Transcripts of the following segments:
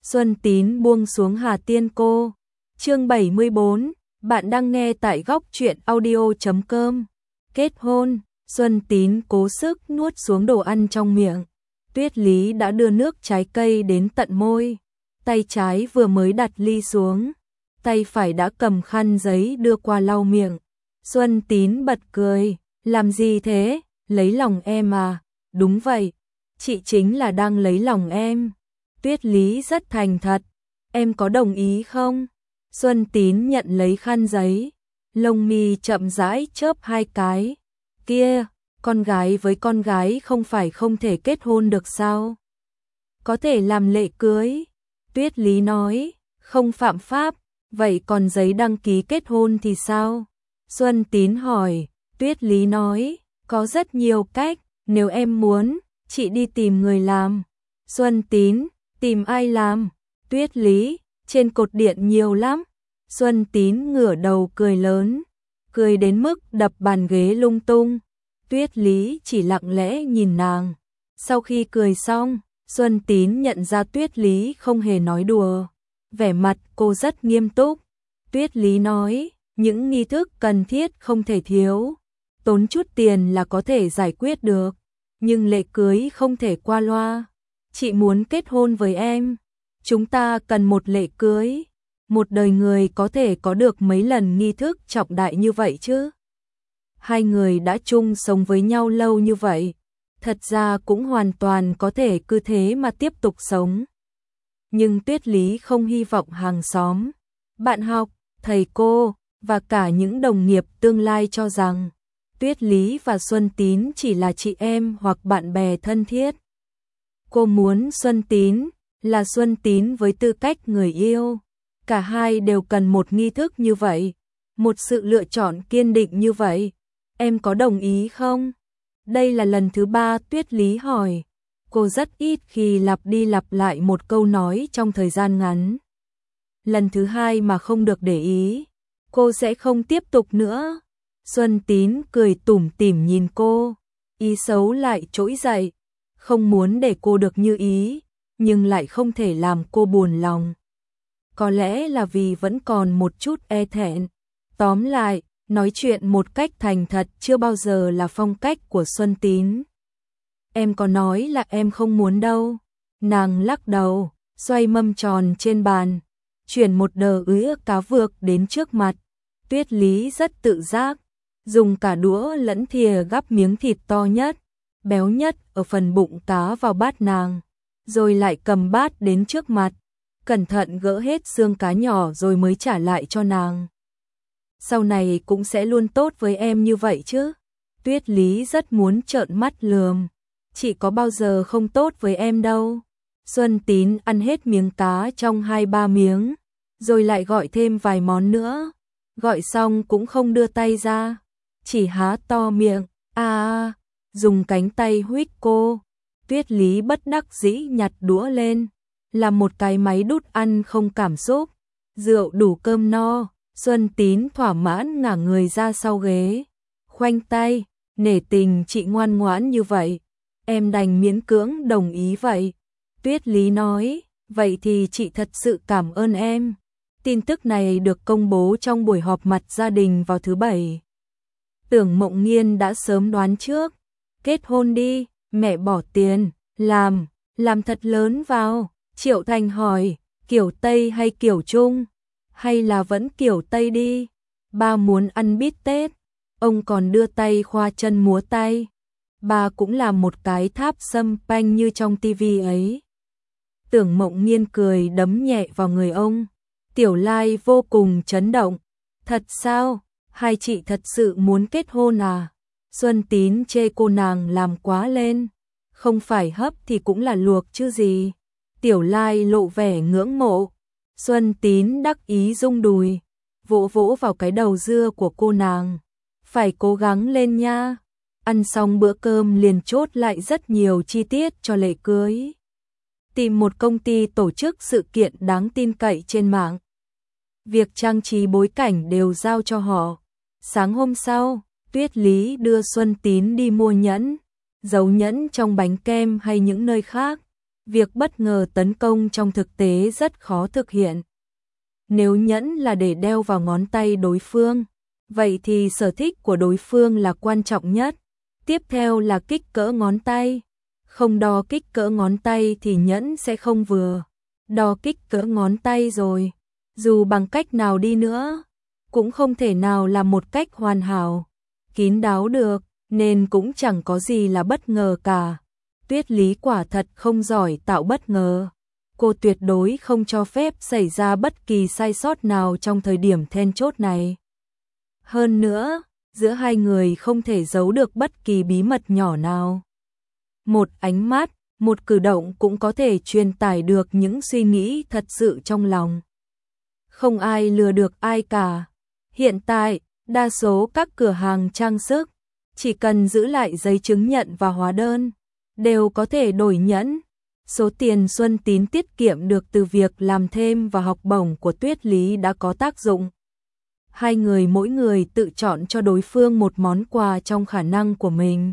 Xuân Tín buông xuống Hà Tiên Cô. Chương 74, bạn đang nghe tại góc truyện audio.com. Kết hôn, Xuân Tín cố sức nuốt xuống đồ ăn trong miệng. Tuyết Lý đã đưa nước trái cây đến tận môi. Tay trái vừa mới đặt ly xuống, tay phải đã cầm khăn giấy đưa qua lau miệng. Xuân Tín bật cười, làm gì thế, lấy lòng em à? Đúng vậy, chị chính là đang lấy lòng em. Tuyết Lý rất thành thật, em có đồng ý không? Xuân Tín nhận lấy khăn giấy, lông mi chậm rãi chớp hai cái. Kia, con gái với con gái không phải không thể kết hôn được sao? Có thể làm lễ cưới. Tuyết Lý nói, không phạm pháp, vậy còn giấy đăng ký kết hôn thì sao? Xuân Tín hỏi, Tuyết Lý nói, có rất nhiều cách, nếu em muốn, chị đi tìm người làm. Xuân Tín, tìm ai làm? Tuyết Lý, trên cột điện nhiều lắm. Xuân Tín ngửa đầu cười lớn, cười đến mức đập bàn ghế lung tung. Tuyết Lý chỉ lặng lẽ nhìn nàng. Sau khi cười xong, Xuân Tín nhận ra Tuyết Lý không hề nói đùa. Vẻ mặt cô rất nghiêm túc. Tuyết Lý nói, những nghi thức cần thiết không thể thiếu. Tốn chút tiền là có thể giải quyết được. Nhưng lễ cưới không thể qua loa. Chị muốn kết hôn với em. Chúng ta cần một lễ cưới. Một đời người có thể có được mấy lần nghi thức trọng đại như vậy chứ? Hai người đã chung sống với nhau lâu như vậy, thật ra cũng hoàn toàn có thể cứ thế mà tiếp tục sống. Nhưng Tuyết Lý không hy vọng hàng xóm, bạn học, thầy cô và cả những đồng nghiệp tương lai cho rằng Tuyết Lý và Xuân Tín chỉ là chị em hoặc bạn bè thân thiết. Cô muốn Xuân Tín là Xuân Tín với tư cách người yêu. Cả hai đều cần một nghi thức như vậy, một sự lựa chọn kiên định như vậy. Em có đồng ý không? Đây là lần thứ 3 Tuyết Lý hỏi. Cô rất ít khi lặp đi lặp lại một câu nói trong thời gian ngắn. Lần thứ 2 mà không được để ý, cô sẽ không tiếp tục nữa. Xuân Tín cười tủm tỉm nhìn cô, ý xấu lại trỗi dậy, không muốn để cô được như ý, nhưng lại không thể làm cô buồn lòng. Có lẽ là vì vẫn còn một chút e thẹn. Tóm lại, nói chuyện một cách thành thật chưa bao giờ là phong cách của Xuân Tín. Em có nói là em không muốn đâu. Nàng lắc đầu, xoay mâm tròn trên bàn, chuyển một đờ ứ cá vược đến trước mặt. Tuyết Lý rất tự giác, dùng cả đũa lẫn thìa gắp miếng thịt to nhất, béo nhất ở phần bụng cá vào bát nàng, rồi lại cầm bát đến trước mặt, cẩn thận gỡ hết xương cá nhỏ rồi mới trả lại cho nàng. Sau này cũng sẽ luôn tốt với em như vậy chứ? Tuyết Lý rất muốn trợn mắt lườm. Chị có bao giờ không tốt với em đâu. Xuân Tín ăn hết miếng cá trong 2-3 miếng, rồi lại gọi thêm vài món nữa. Gọi xong cũng không đưa tay ra, chỉ há to miệng, dùng cánh tay huých cô. Tuyết Lý bất đắc dĩ nhặt đũa lên, làm một cái máy đút ăn không cảm xúc. Rượu đủ cơm no. Xuân Tín thỏa mãn ngả người ra sau ghế, khoanh tay, nể tình chị ngoan ngoãn như vậy, em đành miễn cưỡng đồng ý vậy. Tuyết Lý nói, vậy thì chị thật sự cảm ơn em. Tin tức này được công bố trong buổi họp mặt gia đình vào thứ Bảy. Tưởng Mộng Nghiên đã sớm đoán trước, kết hôn đi, mẹ bỏ tiền, làm thật lớn vào. Triệu Thành hỏi, kiểu Tây hay kiểu Trung? Hay là vẫn kiểu Tây đi, ba muốn ăn bít tết. Ông còn đưa tay khoa chân múa tay. Ba cũng là một cái tháp sâm panh như trong tivi ấy. Tưởng Mộng Nghiên cười đấm nhẹ vào người ông. Tiểu Lai vô cùng chấn động. Thật sao? Hai chị thật sự muốn kết hôn à? Xuân Tín chê cô nàng làm quá lên. Không phải hấp thì cũng là luộc chứ gì. Tiểu Lai lộ vẻ ngưỡng mộ. Xuân Tín đắc ý rung đùi, vỗ vỗ vào cái đầu dưa của cô nàng. Phải cố gắng lên nha. Ăn xong bữa cơm liền chốt lại rất nhiều chi tiết cho lễ cưới. Tìm một công ty tổ chức sự kiện đáng tin cậy trên mạng. Việc trang trí bối cảnh đều giao cho họ. Sáng hôm sau, Tuyết Lý đưa Xuân Tín đi mua nhẫn, giấu nhẫn trong bánh kem hay những nơi khác. Việc bất ngờ tấn công trong thực tế rất khó thực hiện. Nếu nhẫn là để đeo vào ngón tay đối phương, vậy thì sở thích của đối phương là quan trọng nhất. Tiếp theo là kích cỡ ngón tay. Không đo kích cỡ ngón tay thì nhẫn sẽ không vừa. Đo kích cỡ ngón tay rồi, dù bằng cách nào đi nữa, cũng không thể nào làm một cách hoàn hảo, kín đáo được, nên cũng chẳng có gì là bất ngờ cả. Tuyết Lý quả thật không giỏi tạo bất ngờ. Cô tuyệt đối không cho phép xảy ra bất kỳ sai sót nào trong thời điểm then chốt này. Hơn nữa, giữa hai người không thể giấu được bất kỳ bí mật nhỏ nào. Một ánh mắt, một cử động cũng có thể truyền tải được những suy nghĩ thật sự trong lòng. Không ai lừa được ai cả. Hiện tại, đa số các cửa hàng trang sức chỉ cần giữ lại giấy chứng nhận và hóa đơn, đều có thể đổi nhẫn. Số tiền Xuân Tín tiết kiệm được từ việc làm thêm và học bổng của Tuyết Lý đã có tác dụng. Hai người mỗi người tự chọn cho đối phương một món quà trong khả năng của mình.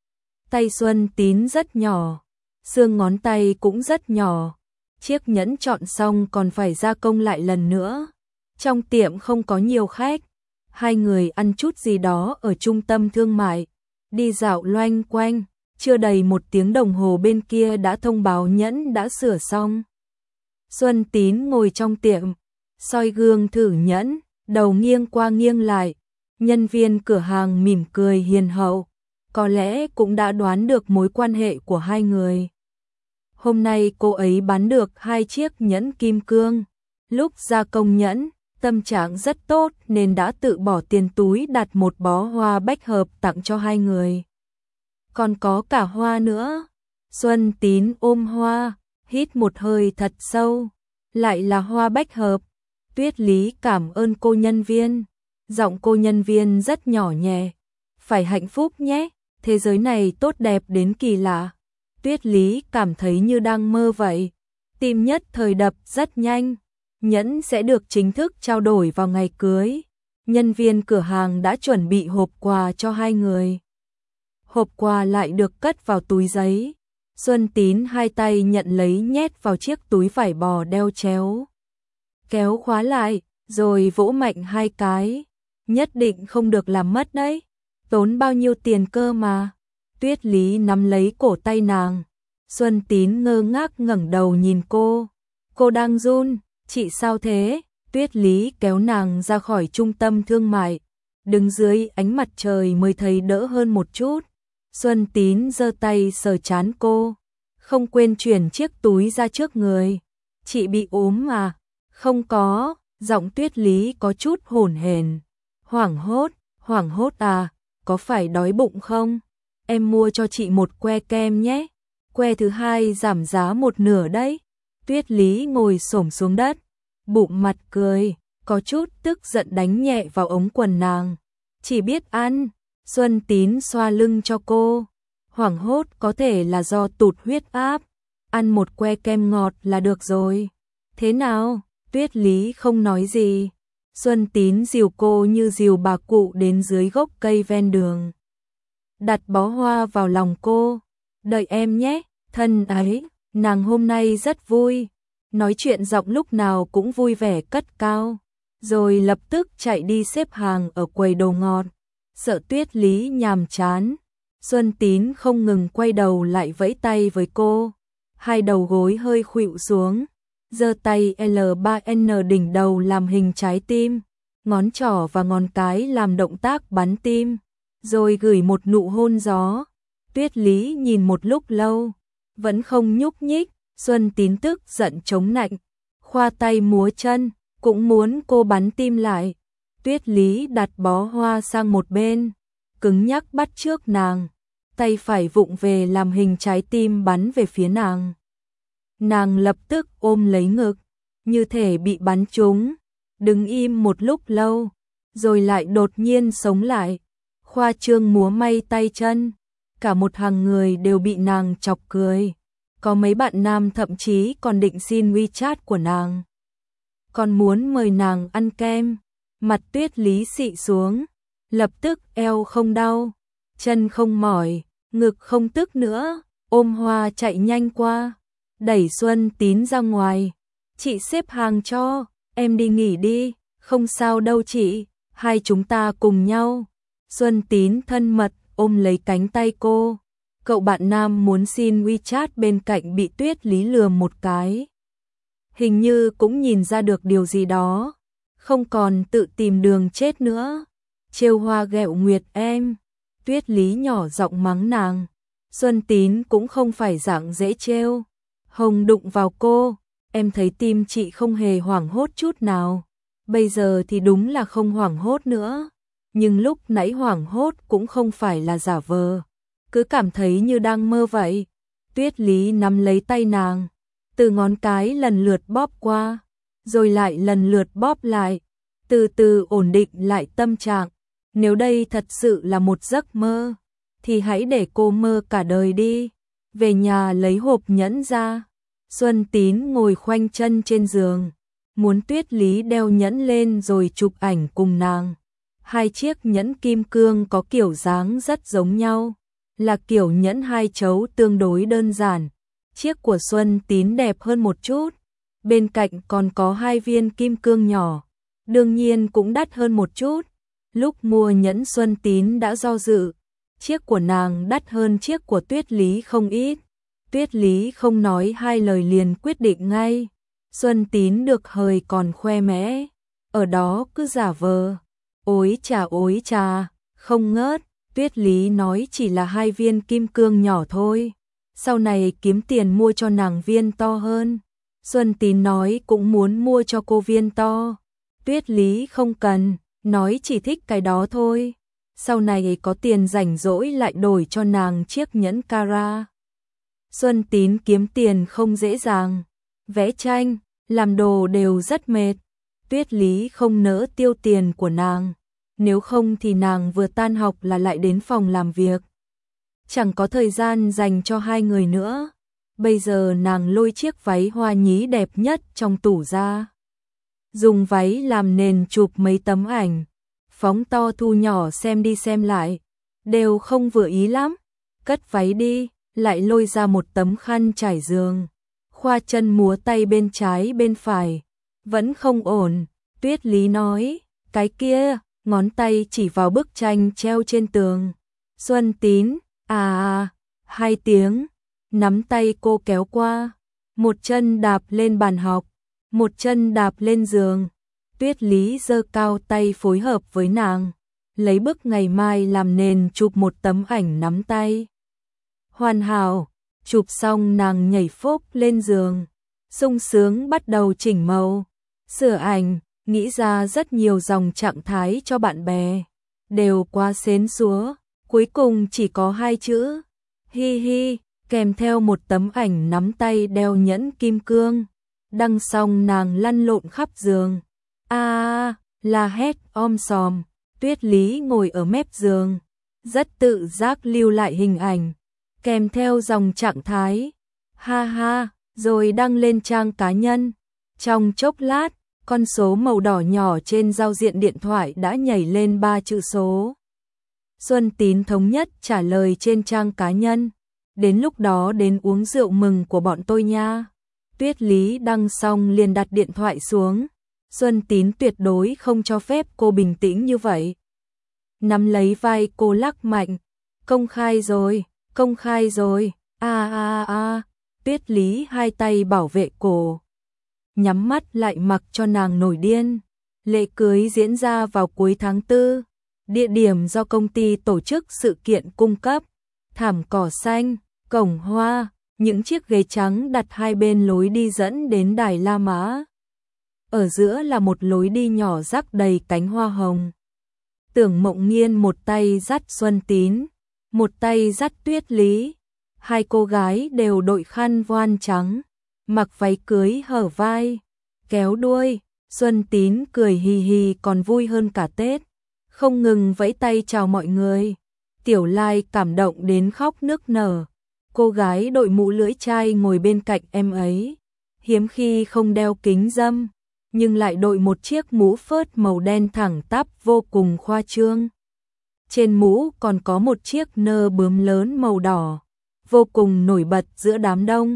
Tay Xuân Tín rất nhỏ, xương ngón tay cũng rất nhỏ. Chiếc nhẫn chọn xong còn phải gia công lại lần nữa. Trong tiệm không có nhiều khách, hai người ăn chút gì đó ở trung tâm thương mại, đi dạo loanh quanh. Chưa đầy 1 tiếng đồng hồ bên kia đã thông báo nhẫn đã sửa xong. Xuân Tín ngồi trong tiệm, soi gương thử nhẫn, đầu nghiêng qua nghiêng lại. Nhân viên cửa hàng mỉm cười hiền hậu, có lẽ cũng đã đoán được mối quan hệ của hai người. Hôm nay cô ấy bán được 2 chiếc nhẫn kim cương. Lúc gia công nhẫn, tâm trạng rất tốt nên đã tự bỏ tiền túi đặt một bó hoa bách hợp tặng cho hai người. Còn có cả hoa nữa. Xuân Tín ôm hoa, hít một hơi thật sâu. Lại là hoa bách hợp. Tuyết Lý cảm ơn cô nhân viên. Giọng cô nhân viên rất nhỏ nhẹ. Phải hạnh phúc nhé, thế giới này tốt đẹp đến kỳ lạ. Tuyết Lý cảm thấy như đang mơ vậy. Tim nhất thời đập rất nhanh. Nhẫn sẽ được chính thức trao đổi vào ngày cưới. Nhân viên cửa hàng đã chuẩn bị hộp quà cho hai người. Hộp quà lại được cất vào túi giấy. Xuân Tín hai tay nhận lấy nhét vào chiếc túi vải bò đeo chéo. Kéo khóa lại, rồi vỗ mạnh 2 cái. Nhất định không được làm mất đấy. Tốn bao nhiêu tiền cơ mà. Tuyết Lý nắm lấy cổ tay nàng. Xuân Tín ngơ ngác ngẩng đầu nhìn cô. Cô đang run, chị sao thế? Tuyết Lý kéo nàng ra khỏi trung tâm thương mại. Đứng dưới ánh mặt trời mới thấy đỡ hơn một chút. Xuân Tín giơ tay sờ trán cô, không quên chuyển chiếc túi ra trước người. Chị bị ốm à? Không có, giọng Tuyết Lý có chút hổn hển. Hoảng hốt à, có phải đói bụng không? Em mua cho chị một que kem nhé. Que thứ 2 giảm giá 1/2 đấy. Tuyết Lý ngồi xổm xuống đất, bụng mặt cười, có chút tức giận đánh nhẹ vào ống quần nàng. Chỉ biết ăn. Xuân Tín xoa lưng cho cô. Hoảng hốt có thể là do tụt huyết áp. Ăn một que kem ngọt là được rồi. Thế nào? Tuyết Lý không nói gì. Xuân Tín dìu cô như dìu bà cụ đến dưới gốc cây ven đường. Đặt bó hoa vào lòng cô. Đợi em nhé, thân ấy. Nàng hôm nay rất vui. Nói chuyện giọng lúc nào cũng vui vẻ cất cao. Rồi lập tức chạy đi xếp hàng ở quầy đồ ngọt. Sợ Tuyết Lý nhàm chán, Xuân Tín không ngừng quay đầu lại vẫy tay với cô. Hai đầu gối hơi khuỵu xuống, giơ tay L3N đỉnh đầu làm hình trái tim, ngón trỏ và ngón cái làm động tác bắn tim, rồi gửi một nụ hôn gió. Tuyết Lý nhìn một lúc lâu, vẫn không nhúc nhích. Xuân Tín tức giận chống nạnh, khoa tay múa chân, cũng muốn cô bắn tim lại. Tuyết Lý đặt bó hoa sang một bên, cứng nhắc bắt trước nàng, tay phải vụng về làm hình trái tim bắn về phía nàng. Nàng lập tức ôm lấy ngực, như thể bị bắn trúng, đứng im một lúc lâu, rồi lại đột nhiên sống lại, khoa trương múa may tay chân. Cả một hàng người đều bị nàng chọc cười, có mấy bạn nam thậm chí còn định xin WeChat của nàng, còn muốn mời nàng ăn kem. Mặt Tuyết Lý xị xuống, lập tức eo không đau, chân không mỏi, ngực không tức nữa, ôm hoa chạy nhanh qua. đẩy Xuân Tín ra ngoài. Chị xếp hàng cho, em đi nghỉ đi, không sao đâu chị, hai chúng ta cùng nhau. Xuân Tín thân mật ôm lấy cánh tay cô. Cậu bạn nam muốn xin WeChat bên cạnh bị Tuyết Lý lườm một cái. Hình như cũng nhìn ra được điều gì đó, không còn tự tìm đường chết nữa. Trêu hoa ghẹo nguyệt em. Tuyết Lý nhỏ giọng mắng nàng. Xuân Tín cũng không phải dạng dễ trêu. Hồng đụng vào cô, em thấy tim chị không hề hoảng hốt chút nào. Bây giờ thì đúng là không hoảng hốt nữa, nhưng lúc nãy hoảng hốt cũng không phải là giả vờ, cứ cảm thấy như đang mơ vậy. Tuyết Lý nắm lấy tay nàng, từ ngón cái lần lượt bóp qua, rồi lại lần lượt bóp lại, từ từ ổn định lại tâm trạng. Nếu đây thật sự là một giấc mơ, thì hãy để cô mơ cả đời đi. Về nhà lấy hộp nhẫn ra. Xuân Tín ngồi khoanh chân trên giường, muốn Tuyết Lý đeo nhẫn lên rồi chụp ảnh cùng nàng. Hai chiếc nhẫn kim cương có kiểu dáng rất giống nhau, là kiểu nhẫn hai chấu tương đối đơn giản. Chiếc của Xuân Tín đẹp hơn một chút, bên cạnh còn có hai viên kim cương nhỏ, đương nhiên cũng đắt hơn một chút. Lúc mua nhẫn Xuân Tín đã do dự, chiếc của nàng đắt hơn chiếc của Tuyết Lý không ít. Tuyết Lý không nói hai lời liền quyết định ngay. Xuân Tín được hời còn khoe mẽ, ở đó cứ giả vờ ối trà, không ngớt. Tuyết Lý nói chỉ là hai viên kim cương nhỏ thôi, sau này kiếm tiền mua cho nàng viên to hơn. Xuân Tín nói cũng muốn mua cho cô viên to. Tuyết Lý không cần, nói chỉ thích cái đó thôi, sau này có tiền rảnh rỗi lại đổi cho nàng chiếc nhẫn carat. Xuân Tín kiếm tiền không dễ dàng, vẽ tranh, làm đồ đều rất mệt. Tuyết Lý không nỡ tiêu tiền của nàng, nếu không thì nàng vừa tan học là lại đến phòng làm việc, chẳng có thời gian dành cho hai người nữa. Bây giờ nàng lôi chiếc váy hoa nhí đẹp nhất trong tủ ra, dùng váy làm nền chụp mấy tấm ảnh, phóng to thu nhỏ xem đi xem lại, đều không vừa ý lắm. Cất váy đi, lại lôi ra một tấm khăn trải giường, khoa chân múa tay bên trái bên phải, vẫn không ổn. Tuyết Lý nói, cái kia, ngón tay chỉ vào bức tranh treo trên tường. Xuân Tín, hai tiếng, nắm tay cô kéo qua, một chân đạp lên bàn học, một chân đạp lên giường. Tuyết Lý giơ cao tay phối hợp với nàng, lấy bức ngày mai làm nền chụp một tấm ảnh nắm tay. Hoàn hảo, chụp xong nàng nhảy phốp lên giường, sung sướng bắt đầu chỉnh màu, sửa ảnh, nghĩ ra rất nhiều dòng trạng thái cho bạn bè, đều quá xến xúa, cuối cùng chỉ có hai chữ, hi hi, kèm theo một tấm ảnh nắm tay đeo nhẫn kim cương. Đăng xong nàng lăn lộn khắp giường, la hét om sòm. Tuyết Lý ngồi ở mép giường, rất tự giác lưu lại hình ảnh, kèm theo dòng trạng thái, ha ha, rồi đăng lên trang cá nhân. Trong chốc lát, con số màu đỏ nhỏ trên giao diện điện thoại đã nhảy lên 3 chữ số. Xuân Tín thống nhất trả lời trên trang cá nhân, đến lúc đó đến uống rượu mừng của bọn tôi nha. Tuyết Lý đăng xong liền đặt điện thoại xuống. Xuân Tín tuyệt đối không cho phép cô bình tĩnh như vậy. Nắm lấy vai cô lắc mạnh, công khai rồi, Tuyết Lý hai tay bảo vệ cổ, nhắm mắt lại mặc cho nàng nổi điên. Lễ cưới diễn ra vào cuối tháng 4, địa điểm do công ty tổ chức sự kiện cung cấp, thảm cỏ xanh, cổng hoa, những chiếc ghế trắng đặt hai bên lối đi dẫn đến đài La Mã. Ở giữa là một lối đi nhỏ rắc đầy cánh hoa hồng. Tưởng Mộng Nghiên một tay dắt Xuân Tín, một tay dắt Tuyết Lý. Hai cô gái đều đội khăn voan trắng, mặc váy cưới hở vai, kéo đuôi. Xuân Tín cười hì hì còn vui hơn cả Tết, không ngừng vẫy tay chào mọi người. Tiểu Lai cảm động đến khóc nức nở. Cô gái đội mũ lưỡi chai ngồi bên cạnh em ấy, hiếm khi không đeo kính râm, nhưng lại đội một chiếc mũ phớt màu đen thẳng tắp vô cùng khoa trương. Trên mũ còn có một chiếc nơ bướm lớn màu đỏ, vô cùng nổi bật giữa đám đông.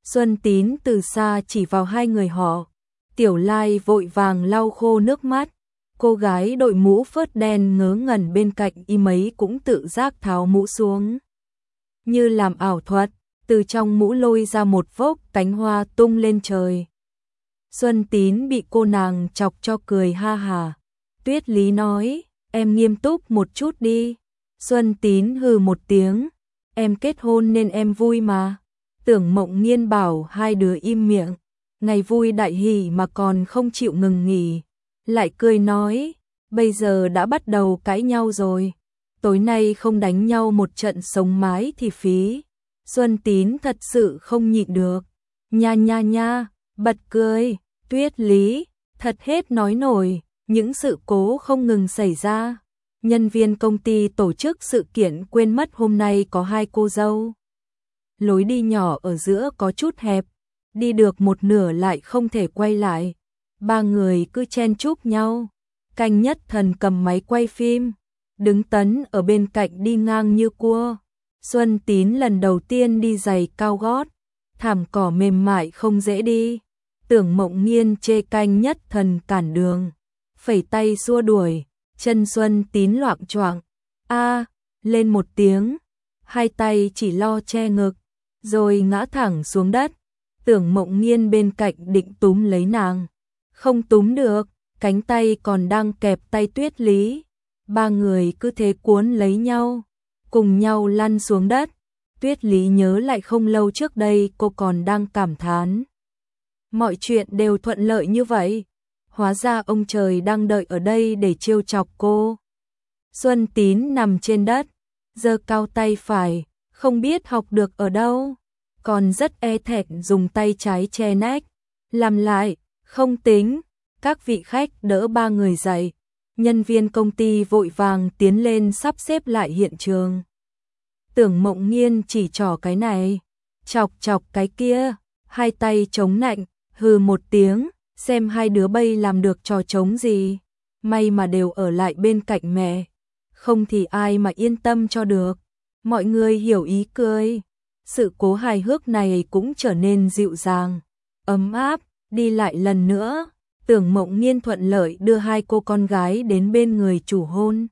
Xuân Tín từ xa chỉ vào hai người họ. Tiểu Lai vội vàng lau khô nước mắt. Cô gái đội mũ phớt đen ngớ ngẩn bên cạnh y mấy cũng tự giác tháo mũ xuống. Như làm ảo thuật, từ trong mũ lôi ra một vốc cánh hoa tung lên trời. Xuân Tín bị cô nàng chọc cho cười ha hà. Tuyết Lý nói, em nghiêm túc một chút đi. Xuân Tín hừ một tiếng, em kết hôn nên em vui mà. Tưởng Mộng Nghiên bảo hai đứa im miệng, ngày vui đại hỷ mà còn không chịu ngừng nghỉ. Lại cười nói, bây giờ đã bắt đầu cãi nhau rồi. Tối nay không đánh nhau một trận sống mái thì phí. Xuân Tín thật sự không nhịn được. Nha nha nha, bật cười. Tuyết Lý, thật hết nói nổi, những sự cố không ngừng xảy ra. Nhân viên công ty tổ chức sự kiện quên mất hôm nay có hai cô dâu. Lối đi nhỏ ở giữa có chút hẹp, đi được một nửa lại không thể quay lại. Ba người cứ chen chúc nhau. Canh Nhất Thần cầm máy quay phim, đứng Tấn ở bên cạnh đi ngang như cua. Xuân Tín lần đầu tiên đi giày cao gót, thảm cỏ mềm mại không dễ đi. Tưởng Mộng Nghiên chê Canh Nhất Thần cản đường, phẩy tay xua đuổi, chân Xuân Tín loạng choạng, lên một tiếng, hai tay chỉ lo che ngực, rồi ngã thẳng xuống đất. Tưởng Mộng Nghiên bên cạnh định túm lấy nàng, không túm được, cánh tay còn đang kẹp tay Tuyết Lý. Ba người cứ thế cuốn lấy nhau, cùng nhau lăn xuống đất. Tuyết Lý nhớ lại không lâu trước đây cô còn đang cảm thán. Mọi chuyện đều thuận lợi như vậy, hóa ra ông trời đang đợi ở đây để trêu chọc cô. Xuân Tín nằm trên đất, giơ cao tay phải, không biết học được ở đâu, còn rất e thẹn dùng tay trái che nách. Làm lại, không tính. Các vị khách đỡ ba người dậy, nhân viên công ty vội vàng tiến lên sắp xếp lại hiện trường. Tưởng Mộng Nghiên chỉ trỏ cái này, chọc chọc cái kia, hai tay chống nạnh, hừ một tiếng, xem hai đứa bay làm được trò trống gì. May mà đều ở lại bên cạnh mẹ, không thì ai mà yên tâm cho được. Mọi người hiểu ý cười, sự cố hài hước này cũng trở nên dịu dàng, ấm áp. Đi lại lần nữa, Tưởng Mộng Nghiên thuận lợi đưa hai cô con gái đến bên người chủ hôn.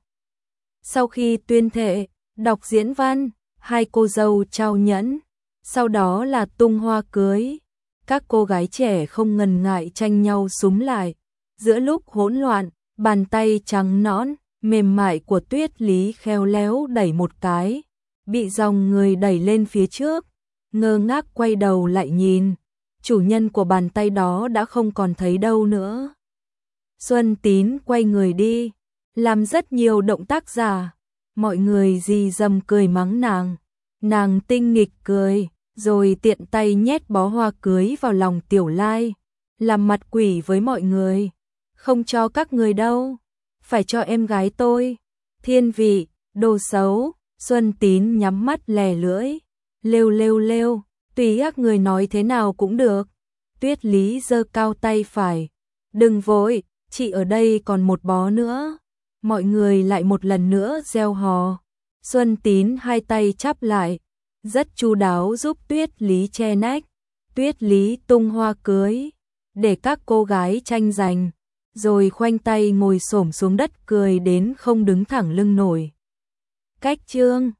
Sau khi tuyên thệ, đọc diễn văn, hai cô dâu trao nhẫn, sau đó là tung hoa cưới. Các cô gái trẻ không ngần ngại tranh nhau súm lại. Giữa lúc hỗn loạn, bàn tay trắng nõn, mềm mại của Tuyết Lý khéo léo đẩy một cái, bị dòng người đẩy lên phía trước, ngơ ngác quay đầu lại nhìn. Chủ nhân của bàn tay đó đã không còn thấy đâu nữa. Xuân Tín quay người đi, làm rất nhiều động tác giả. Mọi người rì rầm cười mắng nàng. Nàng tinh nghịch cười, rồi tiện tay nhét bó hoa cưới vào lòng Tiểu Lai, làm mặt quỷ với mọi người. Không cho các người đâu, phải cho em gái tôi. Thiên vị, đồ xấu. Xuân Tín nhắm mắt lè lưỡi, lêu lêu lêu. Tùy các người nói thế nào cũng được. Tuyết Lý giơ cao tay phải. Đừng vội, chị ở đây còn một bó nữa. Mọi người lại một lần nữa reo hò. Xuân Tín hai tay chắp lại, rất chu đáo giúp Tuyết Lý che nách. Tuyết Lý tung hoa cưới, để các cô gái tranh giành, rồi khoanh tay ngồi xổm xuống đất cười đến không đứng thẳng lưng nổi. Cách chương